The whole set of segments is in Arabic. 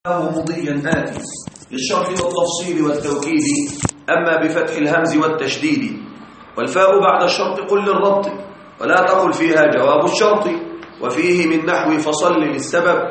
مضيا آتي للشرح والتفصيل والتوكيد، أما بفتح الهمز والتشديد. والفاء بعد الشرط قل للربط، ولا تقل فيها جواب الشرط، وفيه من نحو فصل للسبب.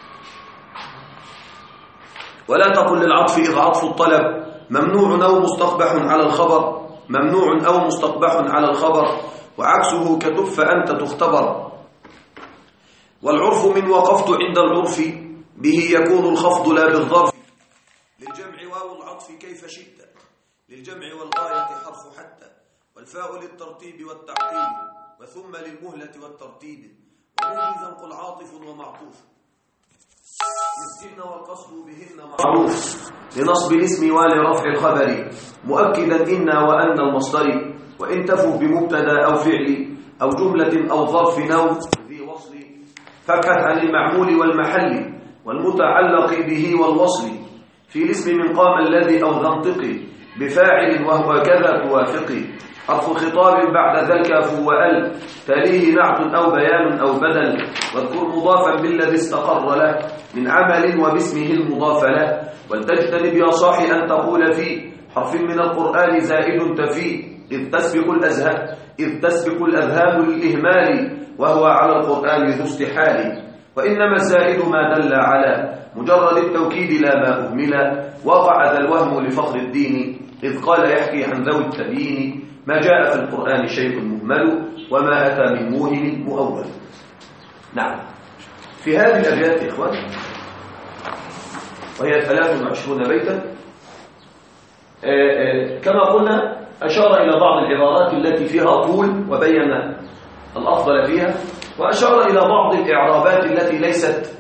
ولا تقل للعطف إذ عطف الطلب ممنوع أو مستقبح على الخبر، ممنوع أو مستقبح على الخبر، وعكسه كتف أنت تختبر. والعرف من وقفت عند العرف به يكون الخفض لا بالظرف، للجمع واو العطف كيف شئت، للجمع والغاية حرف حتى، والفاء للترتيب والتعقيب، وثم للمهلة والترتيب، وموجزا قل عاطف ومعطوف، يسكن والقصد بهن معروف، لنصب الاسم ولرفع الخبر، مؤكدا إنا وأن المصدر، وإن تفوا بمبتدا أو فعل أو جملة أو ظرف نو ذي وصل، فابحث عن المعمول والمحل والمتعلق به والوصل، في الاسم من قام الذي أو ذنطقي بفاعل وهو كذا توافقي، حرف خطاب بعد ذا الكاف وأل، تليه نعت أو بيان أو بدل، واذكر مضافا بالذي استقر له من عمل وباسمه المضاف له، ولتجتنب يا صاحي أن تقول في حرف من القرآن زائد تفي، إذ تسبق الأذهان للإهمال، وهو على القرآن ذو استحال، وإنما الزائد ما دل على مجرد التوكيد لا ما أهمل، وقع ذا الوهم لفخر الدين إذ قال يحكي عن ذوي التبيين، ما جاء في القرآن شيء مهمل وما أتى من موهم مؤول. نعم، في هذه الأبيات يا إخوان وهي 23 بيتا، كما قلنا أشار إلى بعض العبارات التي فيها طول وبين الأفضل فيها، وأشار إلى بعض الإعرابات التي ليست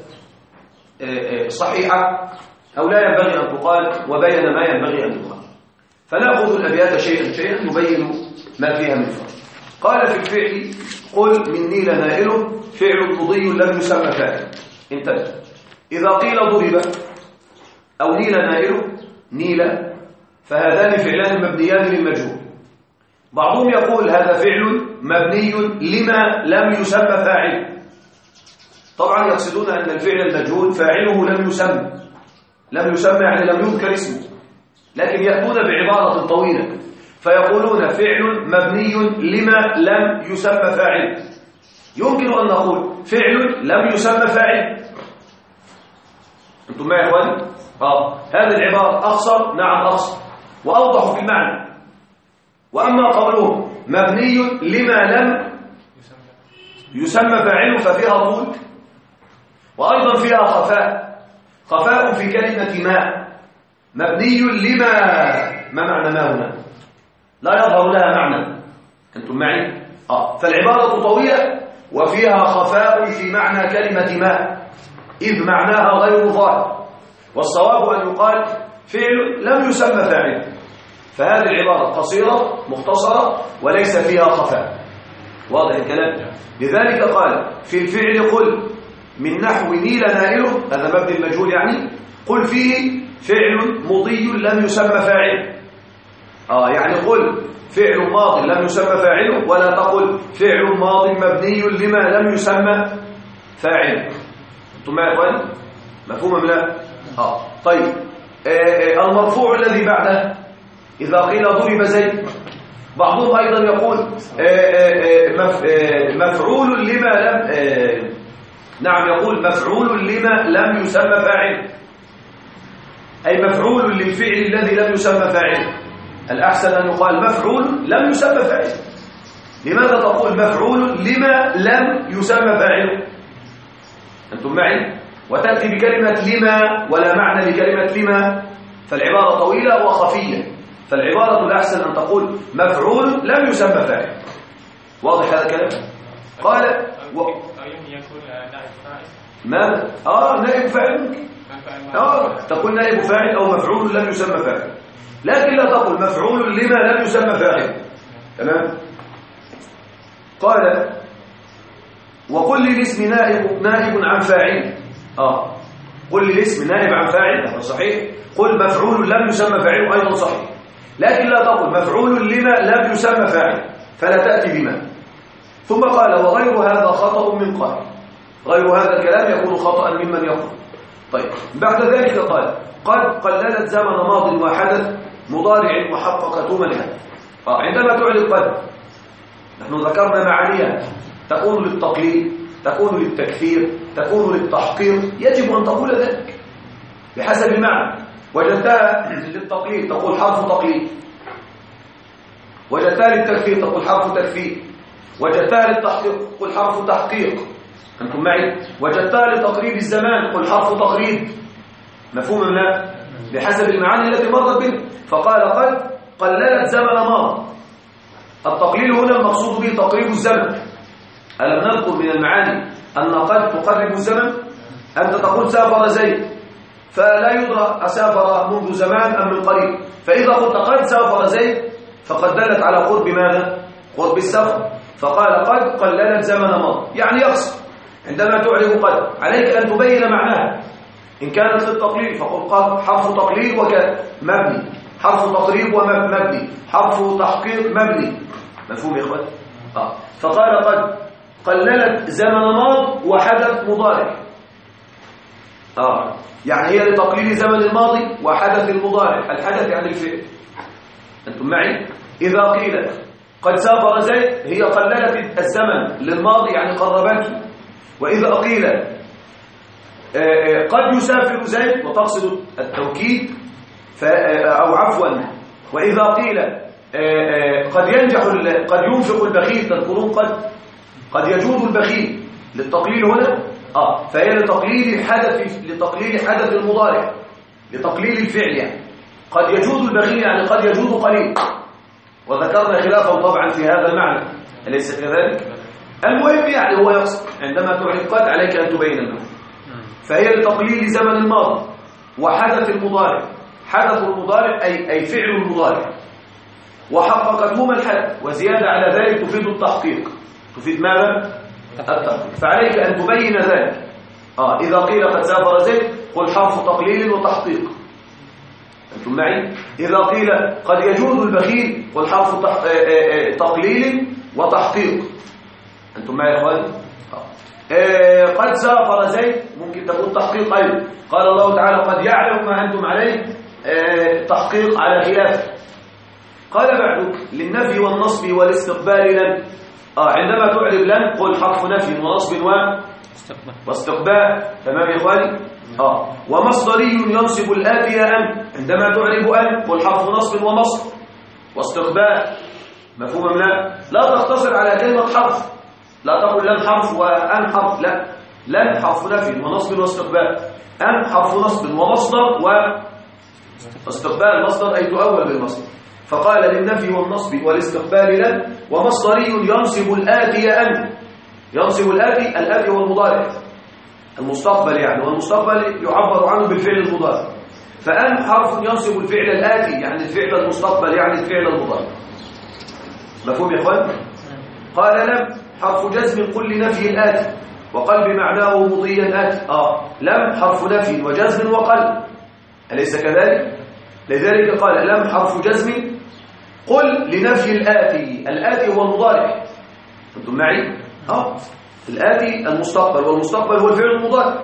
صحيحة أو لا ينبغي أن تقال، وبين ما ينبغي أن يقال. فنأخذ الأبيات شيئا شيئا نبين ما فيها من فرق. قال في الفعل قل من نيل نائل فعل مضي لم يسمى فاعل. انتبه، إذا قيل ضرب أو نيل نائل نيل فهذان فعلان مبنيان للمجهول. بعضهم يقول هذا فعل مبني لما لم يسمى فاعل، طبعا يقصدون أن الفعل المجهول فاعله لم يسمى يعني لم يذكر اسمه، لكن يأتون بعبارة طويلة فيقولون فعل مبني لما لم يسمى فاعل. يمكن أن نقول فعل لم يسمى فاعل. أنتم معي يا إخواني؟ هذه العبارة أقصر، نعم أقصر وأوضح في المعنى. وأما قولهم مبني لما لم يسمى فاعله ففيها طول، وأيضا فيها خفاء في كلمة ما. مبني لما، ما معنى ما هنا؟ لا يظهر لها معنى. أنتم معي؟ فالعبارة طويلة وفيها خفاء في معنى كلمة ما، إذ معناها غير ظاهر، والصواب أن يقال فعل لم يسمى فاعل. فهذه العبارة قصيرة مختصرة وليس فيها خفاء. واضح الكلام؟ لذلك قال في الفعل قل من نحو نيل نائل، هذا مبني المجهول يعني، قل فيه فعل مضي لم يسمى فاعل. يعني قل فعل ماض لم يسمى فاعله، ولا تقل فعل ماض مبني لما لم يسمى فاعل. انتم معي يا اخواني؟ مفهوم ام لا؟ طيب، المرفوع الذي بعده إذا قيل ضرب زيد، بعضهم أيضا يقول مفعول لما لم نعم، يقول مفعول لما لم يسمى فاعل، أي مفعول للفعل الذي لم يسمى فاعل. الأحسن أن يقال مفعول لم يسمى فاعل. لماذا تقول مفعول لما لم يسمى فاعل؟ أنتم معي؟ وتأتي بكلمة لما ولا معنى لكلمة لما، فالعبارة طويلة وخفية. فالعبارة الأحسن أن تقول مفعول لم يسمى فاعل. واضح هذا الكلام؟ قال يكون نائب فاعل. ماذا؟ نائب فاعل ممكن. تقول نائب فاعل أو مفعول لم يسمى فاعل، لكن لا تقول مفعول لما لم يسمى فاعل. تمام؟ قال وقل للاسم نائب عن فاعل. قل للاسم نائب عن فاعل، هذا صحيح. قل مفعول لم يسمى فاعل أيضا صحيح، لكن لا تقل مفعول لما لم يسمى فاعل، فلا تأتي بما. ثم قال وغير هذا خطأ من قائل. غير هذا الكلام يكون خطأ ممن يقول. طيب بعد ذلك قال قد قللت زمن ماض وحدث مضارع وحقق ثم الحدث. عندما تعرض قد نحن ذكرنا معانيها، تكون للتقليل، تكون للتكثير، تكون للتحقيق، يجب أن تقول ذلك بحسب المعنى. وجدتها للتقليل تقول حرف تقليل، وجدتها للتكثير تقول حرف تكثير، وجدتها للتحقيق تقول حرف تحقيق. أنتم معي؟ وجدتها لتقريب الزمان قل حرف تقريب. مفهوم ام لا؟ بحسب المعاني التي مرت بنا. فقال قد قللت زمن ماض. التقليل هنا المقصود به تقريب الزمن. ألم نذكر من المعاني أن قد تقرب الزمن؟ أنت تقول سافر زيد، فلا يدرى أسافر منذ زمان أم من قريب، فإذا قلت قد سافر زيد فقد دلت على قرب ماذا؟ قرب السفر. فقال قد قللت زمن ماض، يعني يقصد عندما تعرف قد عليك أن تبين معناها. إن كانت للتقليل فقل قد حرف تقليل ومبني، حرف تقريب ومبني، حرف تحقيق مبني. مفهوم يا إخوان؟ فقال قد قللت زمن ماض وحدث مضارع. يعني هي لتقليل زمن الماضي وحدث المضارع. الحدث يعني الفعل. أنتم معي؟ إذا قيل قد سافر زيد هي قللت الزمن للماضي يعني قربته. وإذا قيل قد يسافر زيد وتقصد التوكيد أو عفوا، وإذا قيل قد ينفق البخيل، تذكرون قد يجود البخيل للتقليل هنا فهي لتقليل حدث المضارع، لتقليل الفعل. يعني قد يجود البخيل يعني قد يجود قليل، وذكرنا خلافه طبعا في هذا المعنى، أليس كذلك؟ المهم يعني هو يقصد عندما تعرف قد عليك أن تبين المعنى. فهي لتقليل زمن الماضي وحدث المضارع. حدث المضارع أي فعل المضارع، وحققتهما الحد، وزيادة على ذلك تفيد التحقيق. تفيد ماذا؟ التحقيق. فعليك أن تبين ذلك. إذا قيل قد سافر زيد قل حرف تقليل وتحقيق. أنتم معي؟ إذا قيل قد يجود البخيل قل حرف تقليل وتحقيق. أنتم معي يا إخواني؟ قد سافر زيد ممكن تكون تحقيق أيضا. قال الله تعالى قد يعلم ما أنتم عليه، تحقيق على خلافه. قال بعد للنفي والنصب والاستقبال لن. عندما تعرب لن قل حرف نفي ونصب واستقبال. تمام يا إخواني؟ ومصدري ينصب الآتي أن. عندما تعرب أن قل حرف نصب ومصدر واستقبال. مفهوم أم لا؟ لا تقتصر على كلمة حرف، لا تقول لن حرف وأن حرف، لا، لن حرف نفي ونصب واستقبال، أن حرف نصب ومصدر واستقبال. مصدر أي تؤول بالمصدر. فقال للنفي والنصب والاستقبال لن. ومصدري ينصب الآتي أن. ينصب الآتي هو المضارع المستقبل يعني، والمستقبل يعبر عنه بالفعل المضارع. فأن حرف ينصب الفعل الآتي يعني الفعل المستقبل يعني الفعل المضارع. مفهوم يا إخوان؟ قال لم حرف جزم قل لنفي الآتي وقل بمعناه مضيا آتي. لم حرف نفي وجزم وقل، أليس كذلك؟ لذلك قال لم حرف جزم قل لنفي الآتي. الآتي هو المضارع. أنتم معي؟ الآتي المستقبل، والمستقبل هو الفعل المضارع.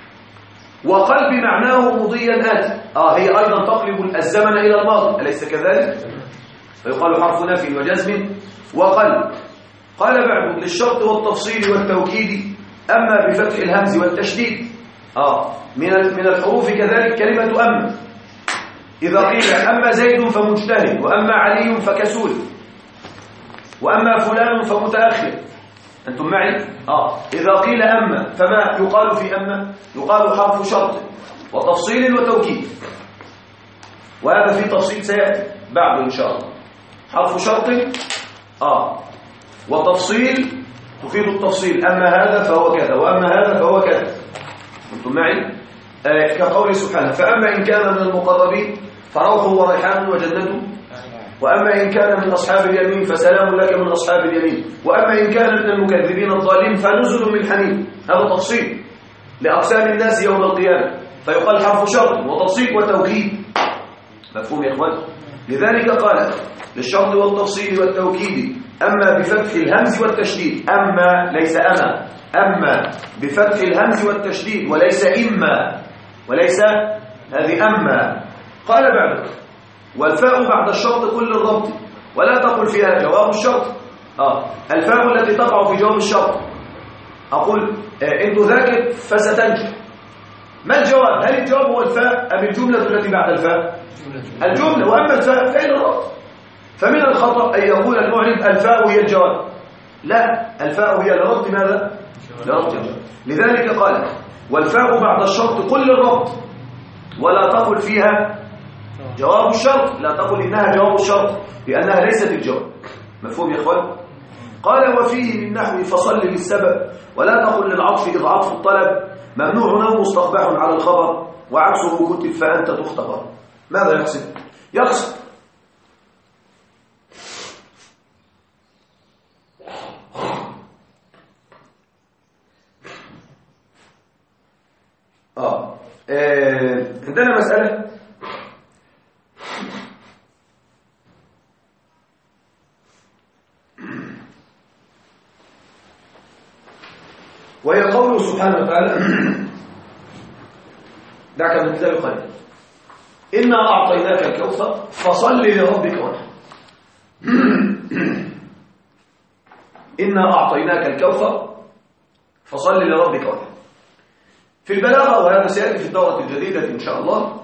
وقل بمعناه مضيا آتي. هي أيضا تقلب الزمن إلى الماضي، أليس كذلك؟ فيقال حرف نفي وجزم وقل. قال بعد للشرط والتفصيل والتوكيد أما بفتح الهمز والتشديد. من الحروف كذلك كلمة أما. إذا قيل أما زيد فمجتهد، وأما علي فكسول، وأما فلان فمتأخر. أنتم معي؟ إذا قيل أما فما يقال في أما؟ يقال حرف شرط وتفصيل وتوكيد، وهذا في تفصيل سيأتي بعد إن شاء الله. حرف شرط وتفصيل تفيد التفصيل، أما هذا فهو كذا وأما هذا فهو كذا. أنتم معي؟ كقوله سبحانه فأما إن كان من المقربين فروح وريحان وجنة، وأما إن كان من أصحاب اليمين فسلام لك من أصحاب اليمين، وأما إن كان من المكذبين الضالين فنزل من حميم. هذا تفصيل لأقسام الناس يوم القيامة، فيقال حرف شرط وتفصيل وتوكيد. مفهوم يا إخوان؟ لذلك قال للشرط والتفصيل والتوكيد أما بفتح الهمز والتشديد. أما ليس أما، أما بفتح الهمز والتشديد وليس إما. وليس هذه أما. قال بعد والفاء بعد الشرط كل الربط ولا تقل فيها جواب الشرط. الفاء التي تقع في جواب الشرط أقول إن تذاكر فستنجح. ما الجواب؟ هل الجواب هو الفاء أم الجملة التي بعد الفاء؟ الجملة. وأما الفاء فإن الربط. فمن الخطأ أن يقول المعرب الفاء هي الجواب. لا، الفاء هي لربط ماذا؟ لربط الجواب. لذلك قال والفاء بعد الشرط كل الربط ولا تقل فيها جواب الشرط. لا تقل إنها جواب الشرط لأنها ليست الجواب. مفهوم يا إخوان؟ قال وفيه من نحو فصل للسبب ولا تقل للعطف إذ عطف الطلب ممنوع أو مستقبح على الخبر وعكسه كتب فأنت تختبر. ماذا يقصد؟ يقصد عندنا مسألة وهي قوله سبحانه وتعالى دعك من كتاب قليل إنا أعطيناك الكوثر فصل لربك وانحر. إنا أعطيناك الكوثر فصل لربك وانحر. في البلاغة وهذا سيأتي في الدورة الجديدة إن شاء الله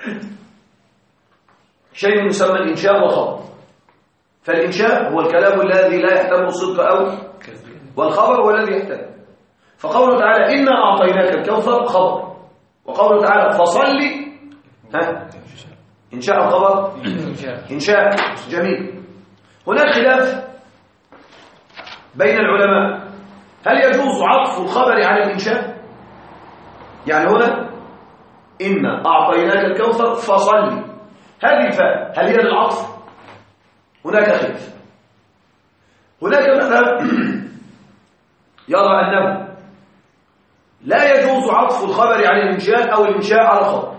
شيء يسمى الإنشاء والخبر. فالإنشاء هو الكلام الذي لا يحتمل الصدق أو والخبر هو الذي يحتمل. فقوله تعالى إنا أعطيناك الكوثر خبر، وقوله تعالى فصل إنشاء الخبر إنشاء. جميل. هناك خلاف بين العلماء هل يجوز عطف الخبر على الإنشاء؟ يعني هنا إنا أعطيناك الكوثر فصل، هذه الفاء هل هي للعطف؟ هناك خلاف. هناك مذهب يرى أنه لا يجوز عطف الخبر على الإنشاء أو الإنشاء على الخبر،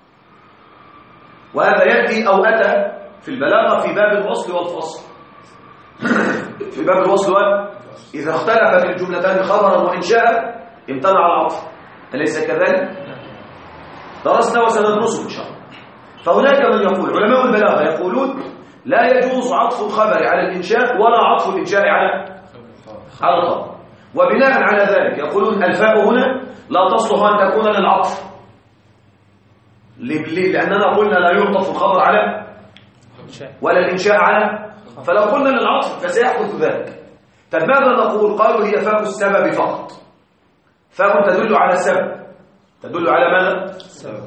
وهذا يأتي أو أتى في البلاغة في باب الوصل والفصل. في باب الوصل إذا اختلفت الجملتان خبرا وإنشاء امتنع العطف، أليس كذلك؟ درسنا وسندرسه إن شاء الله. فهناك من يقول علماء البلاغة يقولون لا يجوز عطف الخبر على الإنشاء ولا عطف الإنشاء على الخبر، وبناء على ذلك يقولون الفاء هنا لا تصلح أن تكون للعطف لأننا قلنا لا يعطف الخبر على ولا الإنشاء على، فلو قلنا للعطف فسيحدث ذلك. طب ماذا نقول؟ قالوا هي فاء السبب فقط، فاء تدل على السبب، تدل على ماذا؟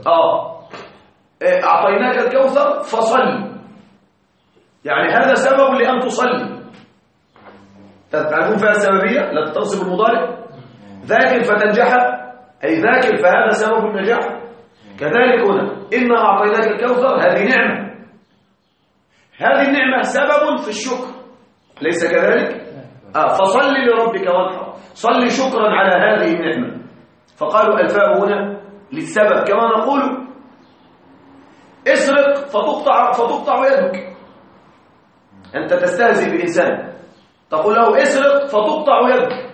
أعطيناك الكوثر فصل، يعني هذا سبب لأن تصلي. تعرفون فيها السببية لا تنصب المضارع، ذاكر فتنجح، أي ذاكر فهذا سبب النجاح. كذلك هنا إنا أعطيناك الكوثر هذه نعمة، هذه النعمة سبب في الشكر، ليس كذلك؟ فصل لربك وانحر، صل شكرا على هذه النعمة. فقالوا الفاء هنا للسبب، كما نقول اسرق فتقطع يدك. أنت تستهزئ بإنسان تقول له اسرق فتقطع يدك،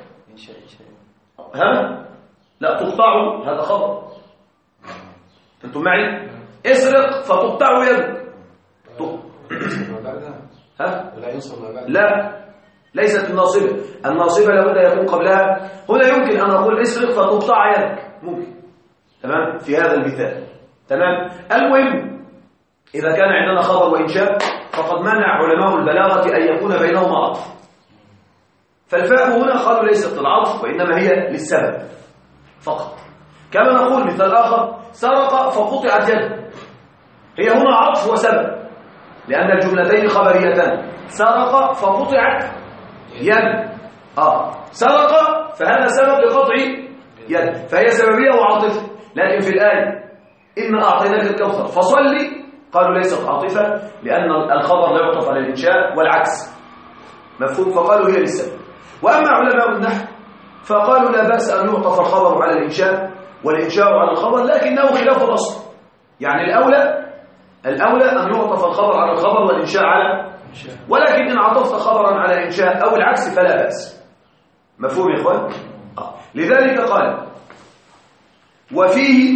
لا تقطع، هذا خبر. أنتم معي؟ اسرق فتقطع يدك. لا، ليست الناصبة. الناصبة لابد يكون قبلها. هنا يمكن أن أقول اسرق فتقطع يدك، ممكن، تمام، في هذا المثال، تمام. المهم إذا كان عندنا خبر وإنشاء فقد منع علماء البلاغة أن يكون بينهما عطف. فالفاء هنا قالوا ليست للعطف وإنما هي للسبب فقط. كما نقول مثال آخر سرق فقطعت يده، هي هنا عطف وسبب لأن الجملتين خبريتان. سرق فقطعت يد، سرق فهذا سبب لقطع يد، فهي سببية وعاطفة. لكن في الآية إنا أعطيناك الكوثر فصلي قالوا ليست عاطفة لأن الخبر لا يعطف على الإنشاء والعكس، مفهوم؟ فقالوا هي للسبب. وأما علماء النحو فقالوا لا بأس أن يعطف الخبر على الإنشاء والإنشاء على الخبر، لكنه خلاف الأصل. يعني الأولى أن يعطف الخبر على الخبر والإنشاء على، ولكن إن عطفت خبرا على إنشاء أو العكس فلا بأس. مفهوم يا إخوان؟ لذلك قال وفيه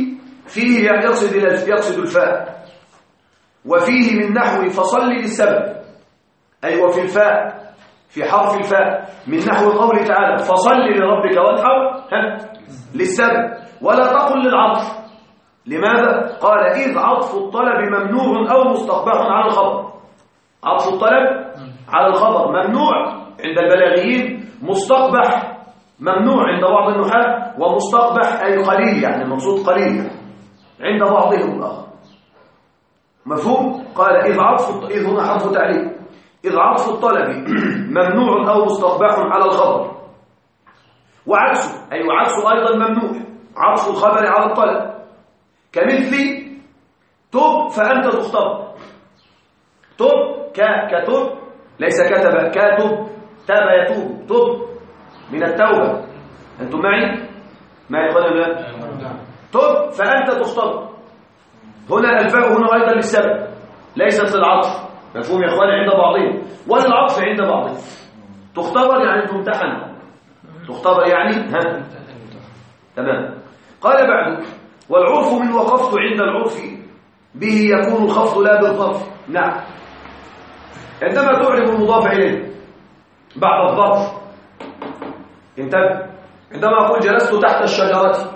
فيه يعني يقصد الفاء، وفيه من نحو فصل للسبب، أي وفي الفاء في حرف الفاء من نحو قوله تعالى فصل لربك وانحر للسبب، ولا تقل للعطف. لماذا؟ قال إذ عطف الطلب ممنوع أو مستقبح على الخبر. عطف الطلب على الخبر ممنوع عند البلاغيين، مستقبح ممنوع عند بعض النحاة، ومستقبح أي قليل، يعني المقصود قليل عند بعضهم الآخر. مفهوم؟ قال إذ هنا حرف تعليل، إذ عطف الطلب ممنوع أو مستقبح على الخبر، وعكسه أي وعكسه أيضا ممنوع، عطف الخبر على الطلب، كمثل تب فأنت تخطب. تب كتب ليس كتب، كتب تاب يتوب، تب من التوبة. أنتم معي؟ معي قال تب فأنت تخطب. هنا الفاء هنا أيضا للسبب ليست للعطف. مفهوم يا إخواني؟ عند بعضهم، والعطف عند بعضهم. تختبر يعني تمتحن، تختبر يعني تمام. قال بعد والعرف من وقفت عند العرف به يكون الخفض لا بالظرف. نعم، عندما تعرف المضاف إليه بعد الظرف انتبه. عندما أقول جلست تحت الشجرة،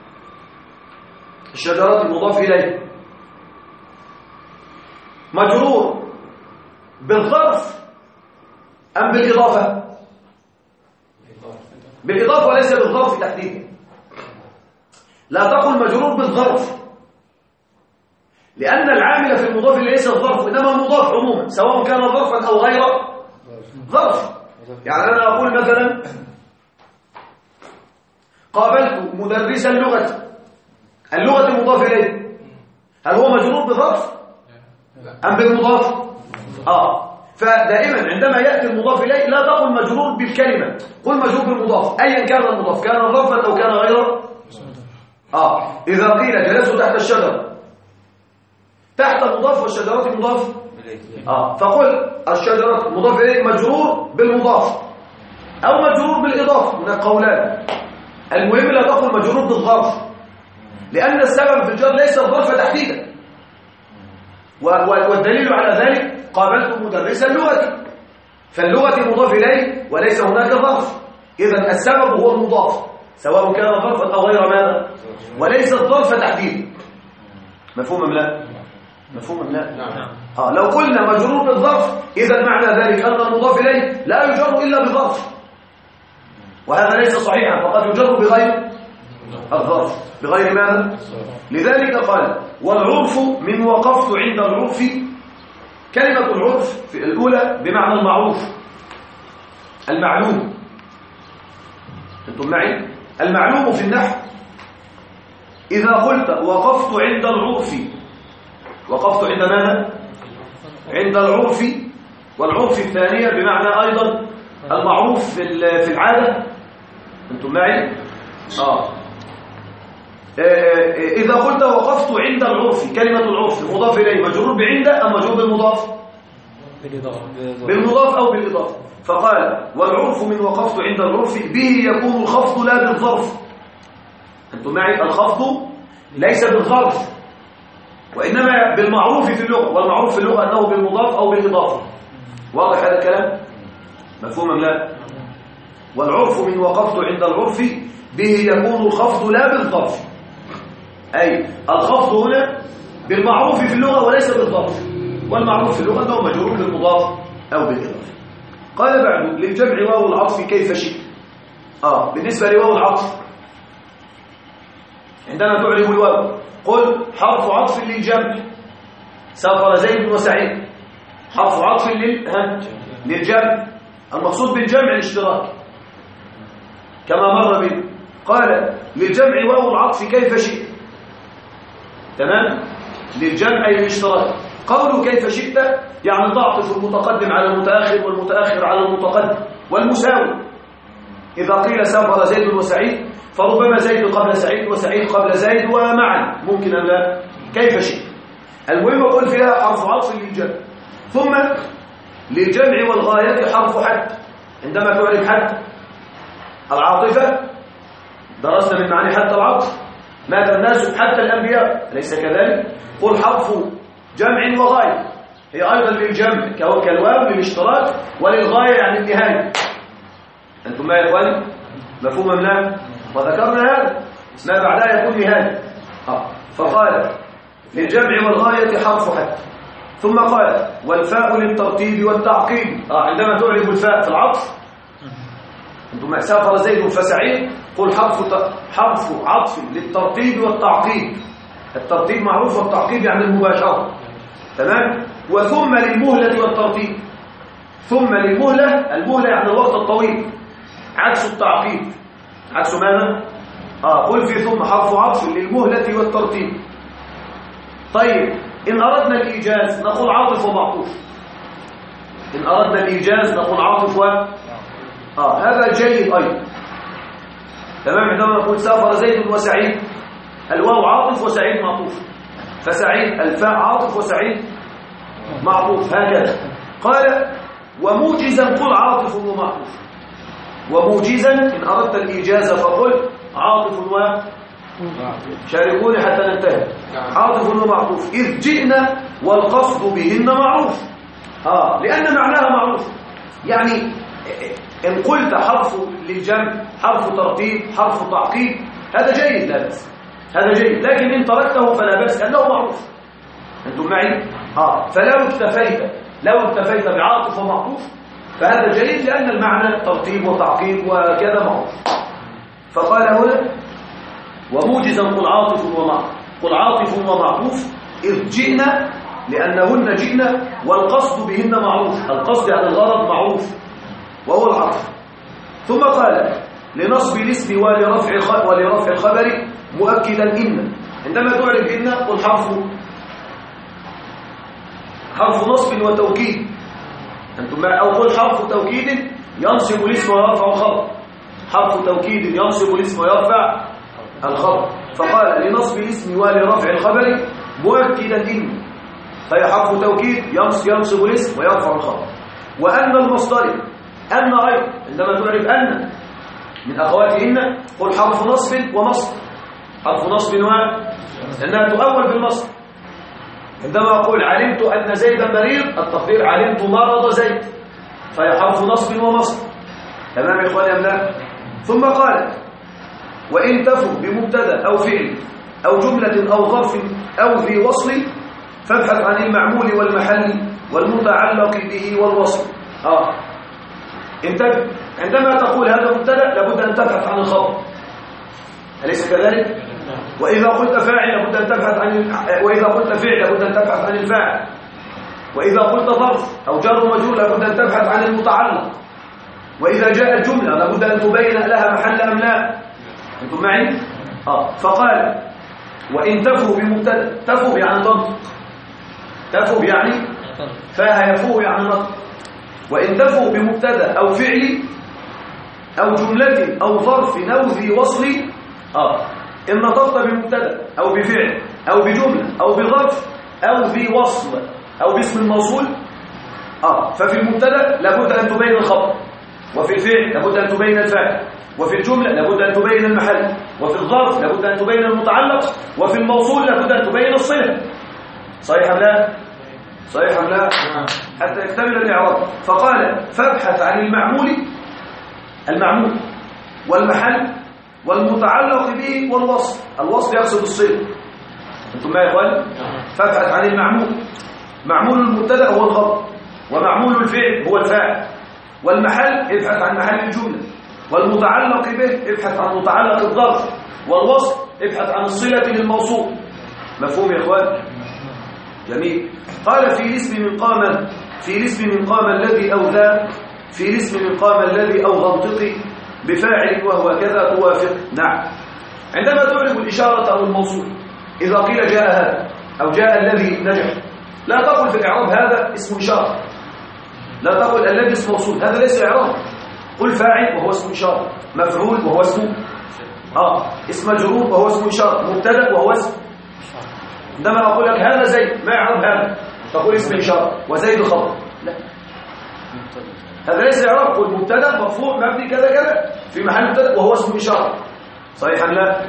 الشجرة المضاف إليه مجرور بالظرف أم بالإضافة؟ بالإضافة وليس بالظرف تحديدا. لا تقل مجرور بالظرف، لأن العامل في المضاف ليس الظرف، إنما المضاف عموما سواء كان ظرفا أو غير ظرف. يعني أنا أقول مثلا قابلت مدرس اللغة، اللغة مضاف إليه، هل هو مجرور بظرف أم بالمضاف؟ فدائما عندما يأتي المضاف إليه لا تقل مجرور بالكلمة، قل مجرور بالمضاف أيا كان المضاف، كان ظرفا أو كان غير. إذا قيل جلست تحت الشجرة، تحت المضاف والشجرة مضاف فقل الشجرة مضاف إليه مجرور بالمضاف أو مجرور بالإضافة، هناك قولان. المهم لا تقل مجرور بالظرف، لأن السبب في الجر ليس الظرف تحديدا. والدليل على ذلك قابلت مدرس اللغة، فاللغة مضاف إليه وليس هناك ظرف، إذن السبب هو المضاف سواء كان ظرفا أو غير ماذا، وليس الظرف تحديدا. مفهوم أم لا؟ مفهوم أم لا؟ لو قلنا مجرور بالظرف إذن معنى ذلك أن المضاف إليه لا يجر إلا بظرف، وهذا ليس صحيحا، فقد يجر بغير الظرف، بغير ماذا؟ لذلك قال والعرف من وقفت عند العرف. كلمة العرف في الأولى بمعنى المعروف المعلوم. أنتم معي؟ المعلوم في النحو إذا قلت وقفت عند العرف، وقفت عند ماذا؟ عند العرف. والعرف الثانية بمعنى أيضا المعروف في العادة. أنتم معي؟ إذا قلت وقفت عند العرف، كلمة العرف المضاف إليه مجرور بعند أم مجرور بالمضاف؟ بالمضاف أو بالإضافة. فقال والعرف من وقفت عند العرف به يكون الخفض لا بالظرف. أنتم معي؟ الخفض ليس بالظرف وإنما بالمعروف في اللغة، والمعروف في اللغة أنه بالمضاف أو بالإضافة. واضح هذا الكلام؟ مفهوم أم لا؟ والعرف من وقفت عند العرف به يكون الخفض لا بالظرف، أي الخفض هنا بالمعروف في اللغة وليس بالظرف، والمعروف في اللغة أنه مجرور بالمضاف أو بالإضافة. قال بعد للجمع واو العطف كيف شئت. بالنسبة لواو العطف عندما تعرف الواو قل حرف عطف للجمع، سافر زيد وسعيد، حرف عطف للجمع. المقصود بالجمع الاشتراك كما مر به. قال للجمع واو العطف كيف شئت، تمام؟ للجمع أي الاشتراك. قوله كيف شئت يعني تعطف المتقدم على المتأخر والمتأخر على المتقدم والمساوي. إذا قيل سافر زيد وسعيد فربما زيد قبل سعيد وسعيد قبل زيد ومعا، ممكن أم لا؟ كيف شئت. المهم قل فيها حرف عطف للجمع. ثم للجمع والغاية حرف حد. عندما تعرف حد العاطفة درسنا من معاني حد العطف مات الناس حتى الأنبياء، أليس كذلك؟ قل حرف جمع وغاية، هي أيضا للجمع كالواو للاشتراك، وللغاية يعني النهاية. أنتم ما يا إخواني؟ مفهوم أم لا؟ وذكرنا هذا ما بعدها يكون نهاية. فقال للجمع والغاية حرف حتى، ثم قال والفاء للترتيب والتعقيب. عندما تعرف الفاء في العطف، أنتم سافر زيد فسعيد، قل حرف عطف للترتيب والتعقيب. الترتيب معروف والتعقيب يعني المباشرة، تمام؟ وثم للمهلة والترتيب. ثم للمهلة، المهلة يعني الوقت الطويل، عكس التعقيب. عكس ماذا؟ قل في ثم حرف عطف للمهلة والترتيب. طيب إن أردنا الإيجاز نقول عاطف ومعطوف. إن أردنا الإيجاز نقول عاطف هذا جيد أيضا، تمام؟ عندما نقول سافر زيد وسعيد، الواو عاطف وسعيد معطوف، فسعيد الفاء عاطف وسعيد معطوف، هكذا. قال وموجزا قل عاطف ومعطوف. وموجزا إن أردت الإيجاز فقل عاطف شاركوني حتى ننتهي. عاطف ومعطوف إذ جئنا والقصد بهن معروف. لأن معناها معروف. يعني إن قلت حرف للجمع، حرف ترتيب، حرف تعقيب، هذا جيد، لا بأس، هذا جيد. لكن إن تركته فلا بأس لأنه معروف. أنتم معي؟ لو اكتفيت بعاطف ومعطوف فهذا جيد، لأن المعنى ترتيب وتعقيب وكذا معروف. فقال هنا وموجزا قل عاطف ومعطوف إذ جئنا، لأنهن جئنا والقصد بهن معروف. القصد على الغرض معروف وهو العطف. ثم قال لنصب الاسم ولرفع الخبر مؤكدا إن. عندما تعرف إن قل حرف نصب وتوكيد. أنتم أو قل حرف توكيد ينصب الاسم ويرفع الخبر. حرف توكيد ينصب الاسم ويرفع الخبر. فقال لنصب الاسم ولرفع الخبر مؤكدا إن، فهي حرف توكيد ينصب الاسم ويرفع الخبر. وأن المصدر أن أيضا، عندما تعرف أن من أخوات إن قل حرف نصب ومصدر. حرف نصب لأنها تؤول بالمصدر. عندما أقول علمت أن زيدا مريض، التقدير علمت مرض زيد، فهي حرف نصب ومصدر. تمام يا إخواني أم لا؟ ثم قال وإن تفوا بمبتدا أو فعل أو جملة أو ظرف أو ذي وصل فابحث عن المعمول والمحل والمتعلق به والوصل. انتبه، عندما تقول هذا مبتدا لابد أن تبحث عن الخبر، أليس كذلك؟ وإذا قلت فاعل لابد أن تبحث وإذا قلت فعل لابد أن تبحث عن الفاعل. وإذا قلت ظرف أو جر ومجرور لابد أن تبحث عن المتعلق. وإذا جاءت جملة لابد أن تبين لها محل أم لا. أنتم معي؟ فقال وإن تفوا بمبتدا، تفوا يعني تنطق، تفوا يعني فاها يفوه يعني نطق. وإن تفوا بمبتدا أو فعل أو جملة أو ظرف أو ذي وصل، إن نطقت بمبتدا أو بفعل أو بجملة أو بظرف أو ذي وصل أو باسم الموصول، ففي المبتدا لابد أن تبين الخبر، وفي الفعل لابد أن تبين الفاعل، وفي الجملة لابد أن تبين المحل، وفي الظرف لابد أن تبين المتعلق، وفي الموصول لابد أن تبين الصلة. صحيح أم لا؟ صحيح أم لا؟ حتى يكتمل الإعراب. فقال فابحث عن المعمول والمحل والمتعلق به والوصل. الوصل يقصد الصلة. أنتم ما يا إخوان؟ فابحث عن المعمول. معمول المبتدا هو الخبر، ومعمول الفعل هو الفاعل، والمحل ابحث عن محل الجملة، والمتعلق به ابحث عن متعلق الظرف، والوصل ابحث عن الصلة للموصول. مفهوم يا إخوان؟ جميل. قال في الاسم من قام الذي أو ذا، في الاسم من قام الذي أو غنطقي بفاعل وهو كذا توافق. نعم، عندما تعرف الإشارة أو الموصول، إذا قيل جاء هذا أو جاء الذي نجح، لا تقل في الإعراب هذا اسم إشارة، لا تقل الذي اسم موصول، هذا ليس إعراب. قل فاعل وهو اسم إشارة، مفعول وهو اسم اسم مجرور وهو اسم إشارة، مبتدأ وهو اسم. عندما أقول لك هذا زيد، ما إعراب هذا؟ تقول اسم إشارة وزيد خبر. لا، هذا ليس إعراب. قل مبتدأ مرفوع مبني كذا كذا في محل مبتدأ وهو اسم إشارة. صحيح أم لا؟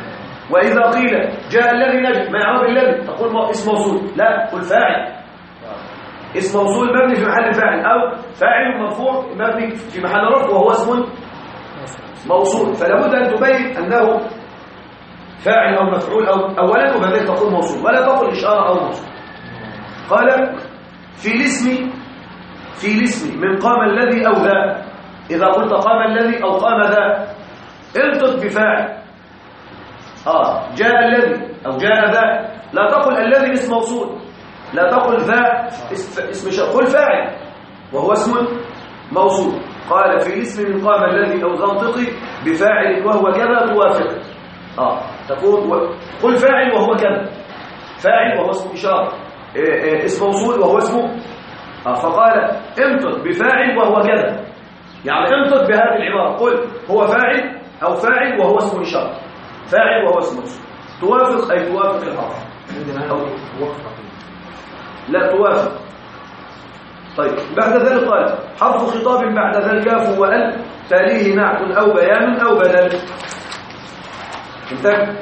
وإذا قيل جاء الذي نجد ما يعرف الذي تقول اسم موصول، لا قل فاعل. اسم موصول مبني في محل فاعل، أو فاعل مرفوع مبني في محل رفع وهو اسم موصول. فلا بد أن تبين أنه فاعل أو مفعول أولا، وبعدين تقول موصول، ولا تقول إشارة أو موصول. قال في الاسم من قام الذي أو ذا. إذا قلت قام الذي أو قام ذا انطق بفاعل. جاء الذي أو جاء ذا، لا تقل الذي اسم موصول، لا تقل ذا اسم شرط، قل فاعل وهو اسم موصول. قال في الاسم من قام الذي أو ذا انطقي بفاعل وهو كذا توافق. تقول قل فاعل وهو كذا، فاعل وهو اسم إشارة، اسم موصول وهو اسمه. فقال انطق بفاعل وهو كذا، يعني انطق بهذه العبارة، قل هو فاعل أو فاعل وهو اسم إشارة، فاعل وهو اسم موصول. توافق أي توافق الحرف. لا توافق. طيب بعد ذلك قال حرف خطاب بعد ذا الكاف وأل تاليه نعت أو بيان أو بدل. انتبه.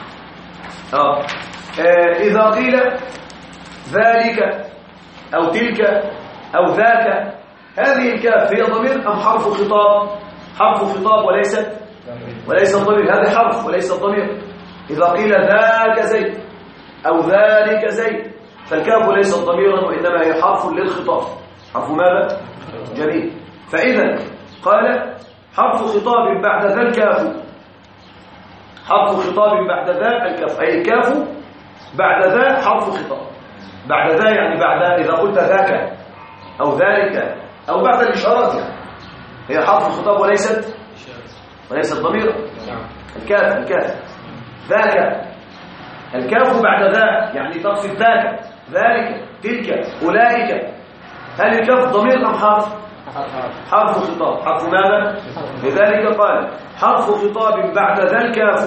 إذا قيل ذلك أو تلك أو ذاك، هذه الكاف هي ضمير أم حرف خطاب؟ حرف خطاب وليس الضمير، هذا حرف وليس الضمير. إذا قيل ذاك زيد أو ذلك زيد فالكاف ليست ضميرا وإنما هي حرف للخطاب. حرف ماذا؟ جميل. فإذا قال حرف خطاب بعد ذا الكاف، حرف خطاب بعد ذا الكاف، أي الكاف بعد ذا حرف خطاب. بعد ذا يعني بعد، إذا قلت ذاك أو ذلك أو بعد الإشارات، يعني هي حرف خطاب وليست ضميرا. الكاف ذاك، الكاف بعد ذا يعني تقصد ذاك ذلك تلك أولئك. هل الكاف ضمير أم حرف؟ حرف خطاب. حرف ماذا؟ لذلك قال حرف خطاب بعد ذا الكاف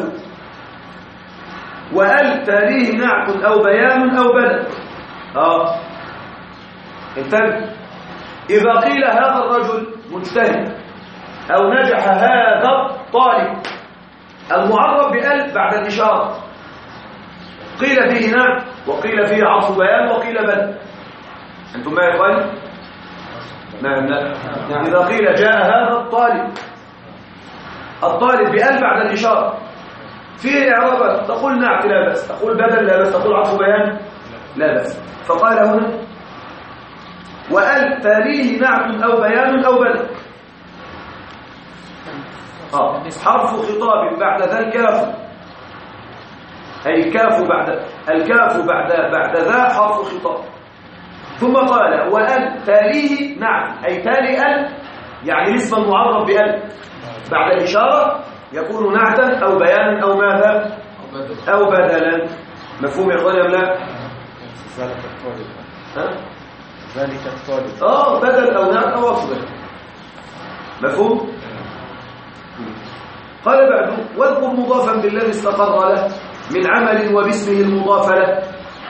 وأل تاليه نعت أو بيان أو بدل. انتبه. إذا قيل هذا الرجل مجتهد أو نجح هذا الطالب، المعرب بأل بعد الإشارة قيل فيه نعت وقيل فيه عطف بيان وقيل بدل. أنتم ما يا إخواني؟ نعم. إذا قيل جاء هذا الطالب بأل بعد الإشارة فيه إعرابات، تقول نعت لا بأس، تقول بدل لا بأس، تقول عطف بيان لا بأس. فقال هنا وأل تاليه نعت أو بيان أو بدل. حرف خطاب بعد ذا الكاف، أي الكاف بعد ذا حرف خطاب. ثم قال وأل تاليه نعت، أي تالي أل يعني الاسم المعرب بأل بعد الإشارة يكون نعتا أو بيانا أو ماذا أو بدلا. مفهوم يا إخواني أم لا؟ ذلك الطالب بدل أو نعت أو وصف. مفهوم؟ قال بعد واذكر مضافا بالذي استقر له من عمل وباسمه المضاف له.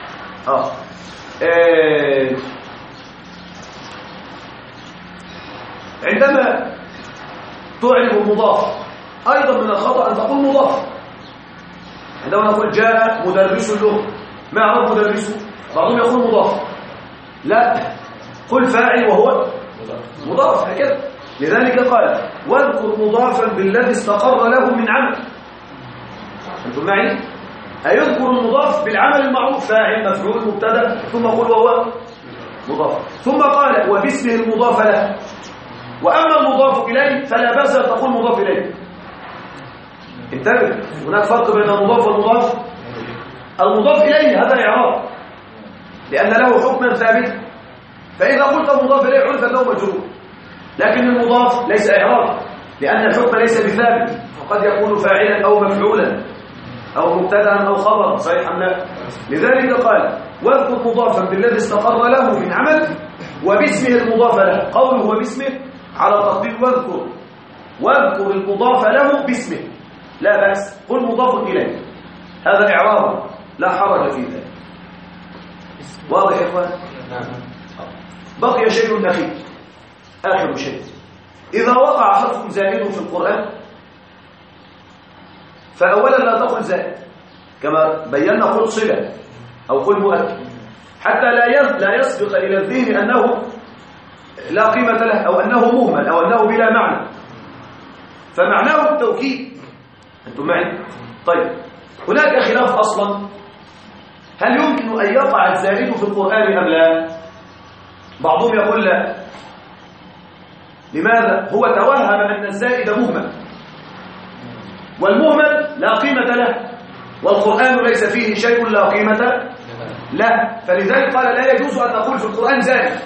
عندما تعرف المضاف أيضا من الخطأ أن تقول مضاف. عندما نقول جاء مدرس اللغة، ما يعرف مدرسه؟ بعضهم يقول مضاف، لا قل فاعل وهو مضاف هكذا. لذلك قال واذكر مضافا بالذي استقر له من عمل. أنتم معي؟ أيذكر المضاف بالعمل المعروف فاعل مفعول مبتدا ثم قل وهو مضاف، ثم قال وباسمه المضاف له. وأما المضاف إليه فلا بأس أن تقول مضاف إليه. انتبه، هناك فرق بين المضاف والمضاف. المضاف إليه هذا إعراب لأن له حكما ثابتا، فإذا قلت مضاف إليه عرف أنه مجرور. لكن المضاف ليس إعراب لأن الحكم ليس بثابت، فقد يكون فاعلا أو مفعولا أو مبتدأ أو خبرا، صحيح أم لا؟ لذلك قال واذكر مضافا بالذي استقر له من عمل وباسمه المضاف له. قوله وباسمه على تقدير واذكر المضاف له باسمه لا بأس، قل مضاف إليه، هذا إعراب لا حرج في ذلك. واضح يا إخوان؟ بقي شيء أخير، آخر شيء. إذا وقع حرف زائد في القرآن فأولا لا تقل زائد، كما بينا قل صلة أو قل مؤكد، حتى لا يسبق إلى الذهن أنه لا قيمة له أو أنه مهمل أو أنه بلا معنى، فمعناه التوكيد. أنتم معي؟ طيب، هناك خلاف أصلا، هل يمكن أن يقع الزائد في القرآن أم لا؟ بعضهم يقول لا. لماذا؟ هو توهم أن الزائد مهمل، والمهمل لا قيمة له، والقرآن ليس فيه شيء لا قيمة له، فلذلك قال لا يجوز أن نقول في القرآن زائد.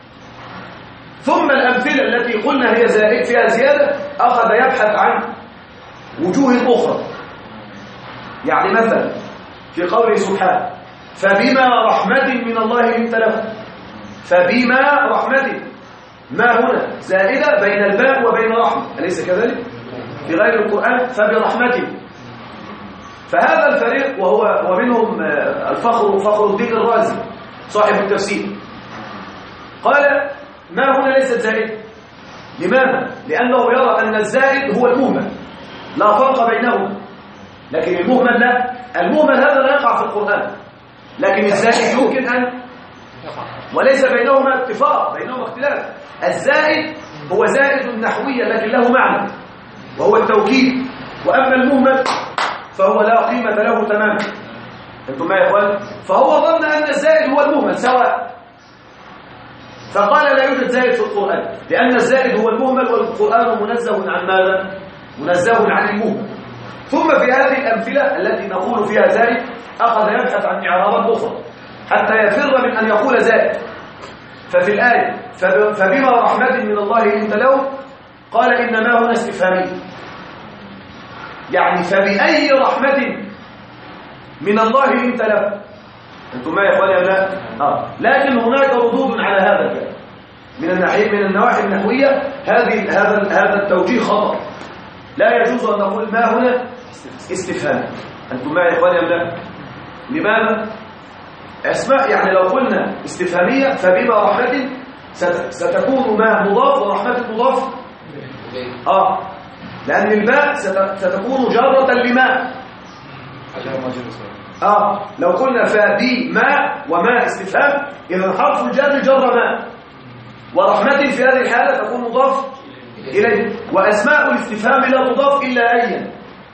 ثم الأمثلة التي قلنا هي زائد فيها زيادة أخذ يبحث عن وجوه أخرى. يعني مثلا في قوله سبحانه فبما رحمة من الله لنت لهم، فبما رحمة، ما هنا زائدة بين الباء وبين رحمة، أليس كذلك؟ في غير القرآن فبرحمة. فهذا الفريق ومنهم فخر الدين الرازي صاحب التفسير قال ما هنا ليست زائدة. لماذا؟ لأنه يرى أن الزائد هو المهمل لا فرق بينهما، لكن المهمل لا، المهمل هذا لا يقع في القرآن، لكن الزائد يمكن أن، وليس بينهما اتفاق، بينهما اختلاف. الزائد هو زائد نحويا لكن له معنى وهو التوكيد، وأما المهمل فهو لا قيمة له تماما. أنتم معي يا إخوان؟ فهو ظن أن الزائد هو المهمل سواء، فقال لا يوجد زائد في القرآن، لأن الزائد هو المهمل والقرآن منزه عن ماذا؟ منزه عن المهمل. ثم في هذه الأمثلة التي نقول فيها زائد أخذ يبحث عن إعرابات أخرى حتى يفر من أن يقول زائد. ففي الآية فبما رحمة من الله لنت لهم قال إنما هنا استفهامي، يعني فبأي رحمة من الله لنت لهم. أنتم ما يا إخواني يا لا؟ لكن هناك ردود على هذا الكلام من النواحي النحوية. هذا التوجيه خطأ، لا يجوز أن نقول ما هنا استفهام. أنتم ما يا إخواني يا لا؟ لماذا؟ أسماء، يعني لو قلنا استفهامية فبما رحمة ستكون ما مضاف ورحمة مضاف، لأن الباء ستكون جارة لما، لو قلنا فبي ما وما استفهام إذا حرف الجر جر ما، ورحمة في هذه الحالة تكون مضاف إليه. وأسماء الاستفهام لا تضاف إلا أيا،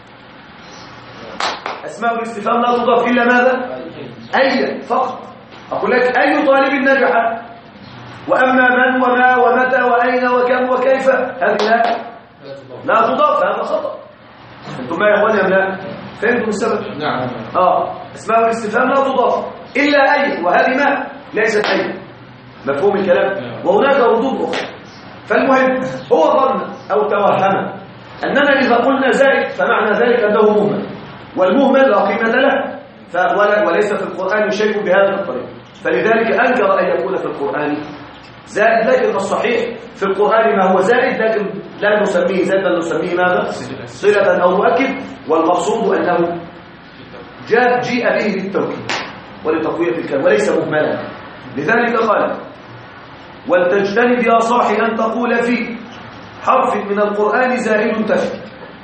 أسماء الاستفهام لا تضاف إلا ماذا؟ أيا فقط. أقول لك أي طالب نجح، وأما من وما ومتى وأين وكم وكيف هذه لا تضاف، هذا خطأ. أنتم ما يا إخواني أم لا؟ فهمتم السبب؟ نعم. أسماء الاستفهام لا تضاف إلا أي، وهذه ما ليست أي. مفهوم الكلام؟ وهناك ردود أخرى. فالمهم هو ظن أو توهم أننا إذا قلنا زائد فمعنى ذلك أنه مهمل، والمهمل لا قيمة له، وليس في القرآن شيء بهذا الطريق، فلذلك أنكر أن يكون في القرآن زائد. لكن الصحيح في القرآن ما هو زائد، لكن لا نسميه زائدا، نسميه ماذا؟ صلة أو مؤكد، والمقصود أنه جيء به للتوكيد ولتقوية الكلام وليس مهملا. لذلك قال ولتجتنب يا صاحي أن تقول في حرف من القرآن زائد تفي.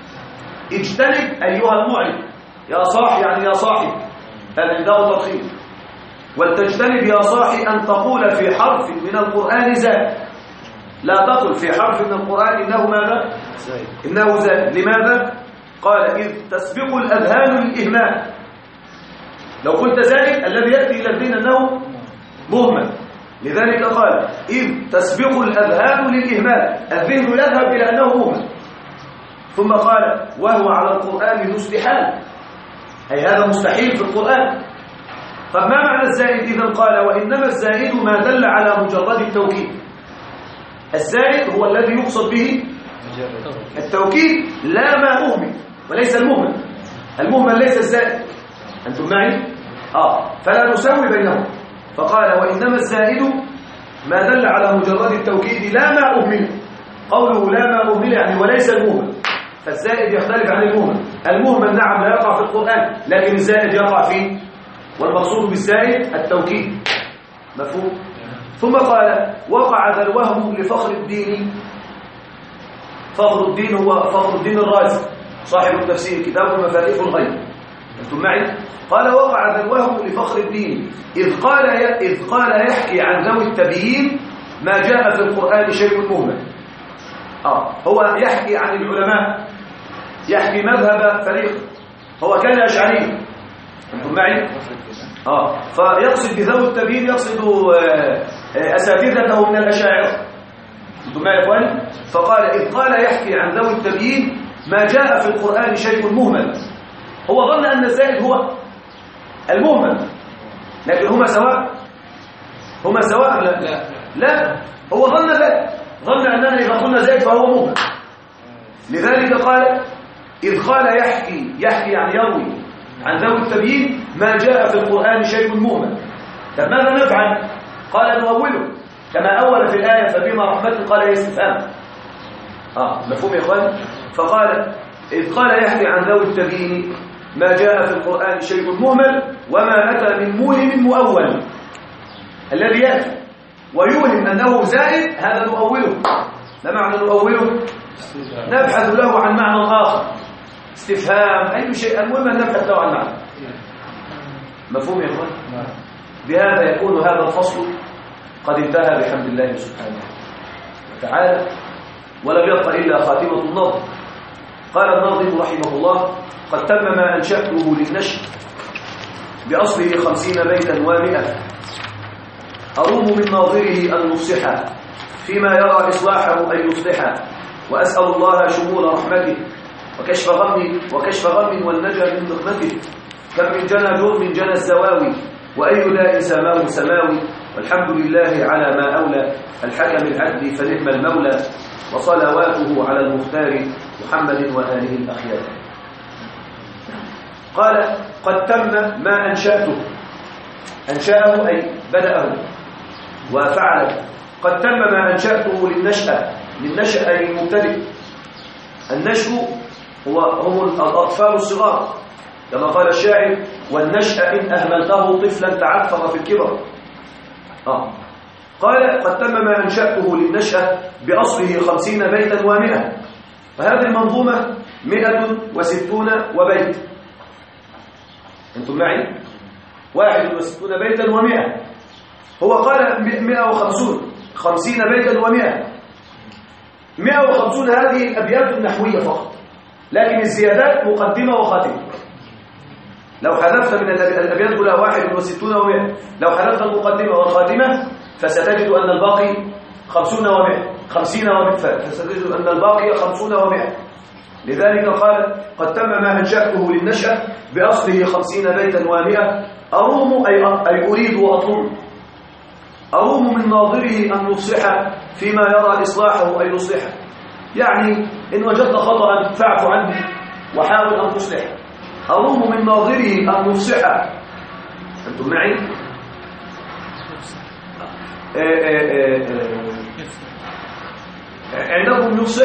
اجتنب أيها المعرض، يا صاحي يعني يا صاحب، هذا نداء ترخيص. ولتجتنب يا صاحي أن تقول في حرف من القرآن زائد، لا تقل في حرف من القرآن إنه ماذا؟ إنه زائد. لماذا؟ قال إذ تسبق الأذهان للإهمال. لو قلت زائد الذي يأتي إلى الذهن أنه مهمل، لذلك قال إذ تسبق الأذهان للإهمال، الذهن يذهب إلى أنه مهمل. ثم قال وهو على القرآن ذو استحال، أي هذا مستحيل في القرآن. طب ما معنى الزائد إذن؟ قال وإنما الزائد ما دل على مجرد التوكيد. الزائد هو الذي يقصد به التوكيد لا ما أهمل، وليس المهمل. المهمل ليس الزائد. أنتم معي؟ فلا نسوي بينهم. فقال وإنما الزائد ما دل على مجرد التوكيد لا ما أهمل. قوله لا ما أهمل يعني وليس المهمل، فالزائد يختلف عن المهمل. المهمل نعم لا يقع في القرآن، لكن الزائد يقع فيه، والمقصود بالزائد التوكيد. مفهوم؟ ثم قال وقع ذا الوهم لفخر الدين. فخر الدين هو فخر الدين الرازي صاحب التفسير، كتاب مفاتيح الغيب. أنتم معي؟ قال وقع ذا الوهم لفخر الدين إذ قال يحكي عن ذوي التبيين ما جاء في القرآن شيء مهمل. هو يحكي عن العلماء، يحكي مذهب فريق، هو كان أشعري. أنتم معي؟ فيقصد بذوي التبيين يقصد أساتذته من الأشاعرة. أنتم معي يا إخواني؟ فقال إذ قال يحكي عن ذوي التبيين ما جاء في القرآن شيء مهمل. هو ظن أن الزائد هو المهمل، لكن هما سواء لا هو ظن ذلك، ظن أننا إذا قلنا زائد فهو مهمل. لذلك قال إذ قال يحكي يعني يروي عن ذوي التبيين ما جاء في القرآن شيء مهمل. طب ماذا نفعل؟ قال نؤوله كما أول في الآية فبما رحمة قال يستفهم. مفهوم يا إخوان؟ فقال إذ قال يحكي عن ذوي التبيين ما جاء في القرآن شيء مهمل وما أتى من موهم مؤول. الذي يأتي ويوهم أنه زائد هذا نؤوله. ما معنى نؤوله؟ نبحث له عن معنى آخر، استفهام، أي شيء، المهم أن نبحث له عن معنى. مفهوم يا إخوان؟ بهذا يكون هذا الفصل قد انتهى بحمد الله سبحانه وتعالى، ولم يبق إلا خاتمة النظم. قال الناظم رحمه الله قد تم ما أنشأته للنشر بأصله 50 بيتا و100 أروم من ناظره أن نفصحا فيما يرى إصلاحه أن يصلحا وأسأل الله شمول رحمته وكشف غم والنجا من نقمته كم من جنى جرم جنى الزواوي وأي داء سماه سماوي والحمد لله على ما أولى الحكم العدل فنعم المولى وصلواته على المختار محمد وآله الأخيار. قال قد تم ما أنشأته، أنشأه أي بدأه وفعله. قد تم ما أنشأته للنشأ أي المبتدئ. النشأ هم الأطفال الصغار كما قال الشاعر والنشأ إن أهملته طفلا تعثر في الكبر. قال قد تم ما أنشأته للنشأ بأصله 50 بيتا و100. فهذه المنظومة 160 وبيت. أنتم معي؟ 61 بيتا و100. هو قال 150 50 بيتا و100. 150 هذه الأبيات النحوية فقط، لكن الزيادات مقدمة وخاتمة. لو حذفت من الأبيات كلها 61 و100، لو حذفت المقدمة والخاتمة فستجد أن الباقي 50 و100 فستجد أن الباقي 50 و100. لذلك قال قد تم ما أنشأته للنشأ بأصله 50 بيتا و100 أروم أي أريد وأطلب أروم من ناظره أن يفصح فيما يرى إصلاحه أن يصلحه. يعني إن وجدت خطأ فاعف عنه وحاول أن تصلح. أروم من ناظره أن يفصح. أنتم معي؟ عندكم يفصح؟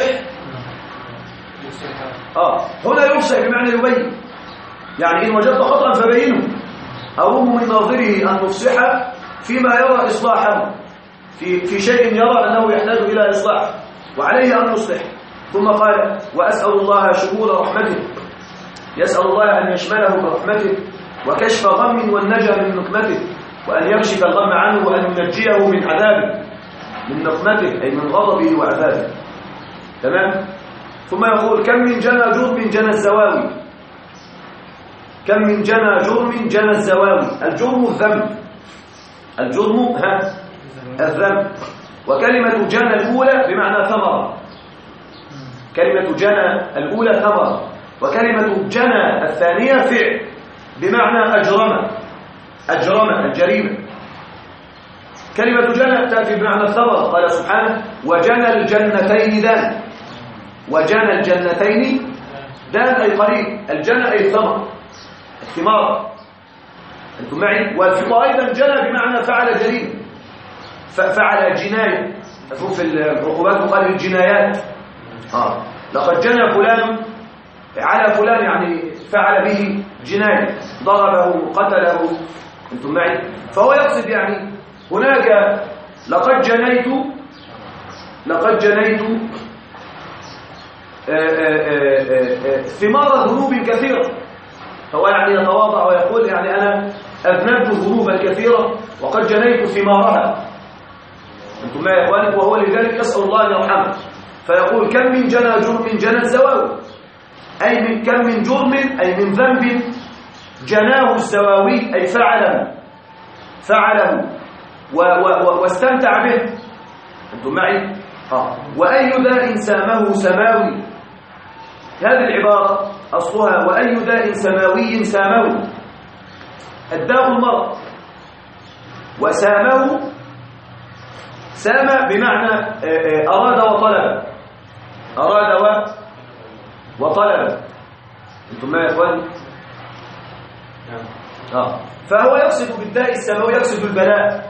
هنا يفصح بمعنى يبين، يعني إن وجدت خطأ فبينه. أروم من ناظره أن يفصح فيما يرى إصلاحه، في شيء يرى أنه يحتاج إلى إصلاح وعليه أن يصلح. ثم قال وأسأل الله شمول رحمته، يسأل الله أن يشمله برحمته وكشف غم والنجا من نقمته، وأن يكشف الغم عنه وأن ينجيه من عذابه، من نقمته أي من غضبه وعذابه. تمام؟ ثم يقول كم من جنى جرم جنى الزواوي. كم من جنى جرم جنى الزواوي. الجرم الذنب، الجرم الذنب. وكلمة جنى الأولى بمعنى ثمرة، كلمة جنى الأولى ثمرة، وكلمة جنى الثانية فعل بمعنى أجرم الجريمة. كلمة جنى تأتي بمعنى الثمرة. قال سبحانه وجنى الجنتين دان. وجنى الجنتين دان أي قريب، الجنى أي الثمر، الثمار. أنتم معي؟ والفقه أيضا جنى بمعنى فعل جريمة، فعل جناية. في العقوبات قال الجنايات. لقد جنى فلان على فلان، يعني فعل به جناية، ضربه قتله. أنتم معي؟ فهو يقصد يعني هناك لقد جنيت ثمار ذنوب كثيرة. فهو يعني يتواضع ويقول يعني أنا أذنبت ذنوبا كثيرة وقد جنيت ثمارها. أنتم معي يا إخواني؟ وهو لذلك يسأل الله أن يرحمه، فيقول كم من جنى جرم جنى الزواوي، أي من كم من جرم أي من ذنب جناه الزواوي أي فعله واستمتع به. أنتم معي؟ وأي داء سامه سماوي، هذه العبارة أصلها وأي داء سماوي سامه، الداء المرض، وسامه سام بمعنى أراد وطلب، وطلب. أنتم معي يا إخواني؟ فهو يقصد بالداء السماوي يقصد البلاء.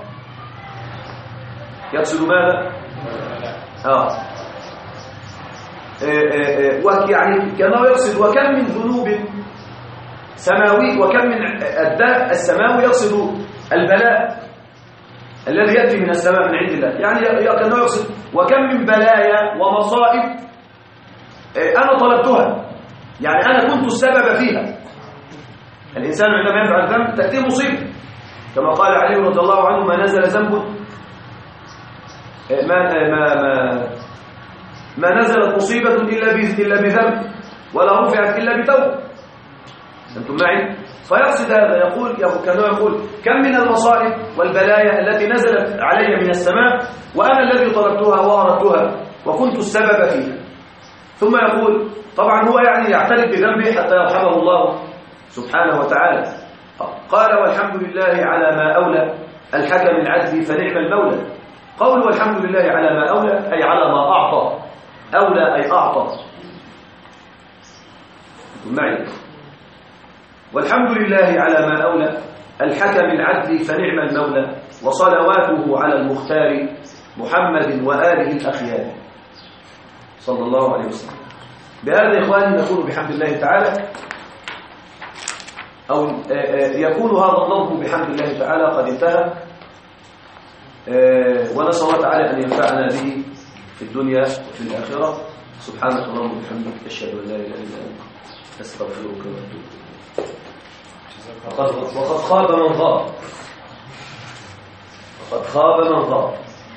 يقصد ماذا؟ يعني كما يقصد وكم من ذنوب سماوي، وكم من الداء السماوي يقصد البلاء الذي يأتي من السماء من عند الله. يعني كما يقصد وكم من بلايا ومصائب أنا طلبتها، يعني أنا كنت السبب فيها. الإنسان عندما يفعل ذنب تأتيه مصيبة، كما قال علي رضي الله عنه ما نزل ذنب ما نزلت مصيبة إلا بذنب ولا رفعت إلا بتوبة. أنتم معي؟ فيقصد هذا، يقول كما يقول كم من المصائب والبلايا التي نزلت علي من السماء وأنا الذي طلبتها وأردتها وكنت السبب فيها. ثم يقول طبعا هو يعني يعترف بذنبه حتى يرحمه الله سبحانه وتعالى. قال والحمد لله على ما أولى الحكم العدل فنعم المولى. قول والحمد لله على ما أولى أي على ما أعطى، أولى أي أعطى. معي؟ والحمد لله على ما أولى الحكم العدل فنعم المولى، وصلواته على المختار محمد وآله الأخيار صلى الله عليه وسلم. بهذا إخواني نكون بحمد الله تعالى، أو يكون هذا النظم بحمد الله تعالى قد انتهى، ونسأل الله تعالى أن ينفعنا به في الدنيا وفي الآخرة. سبحانك اللهم وبحمدك أشهد أن لا إله إلا أنت أستغفرك وأتوب إليك. وقد خاب من غاب، وقد خاب من غاب.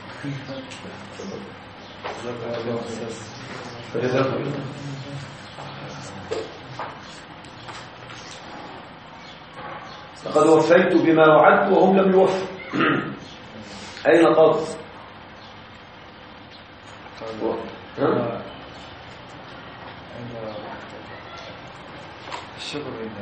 لقد وفيت بما وعدت وهم لم يوفوا. أين قاضي؟ الشكر لله.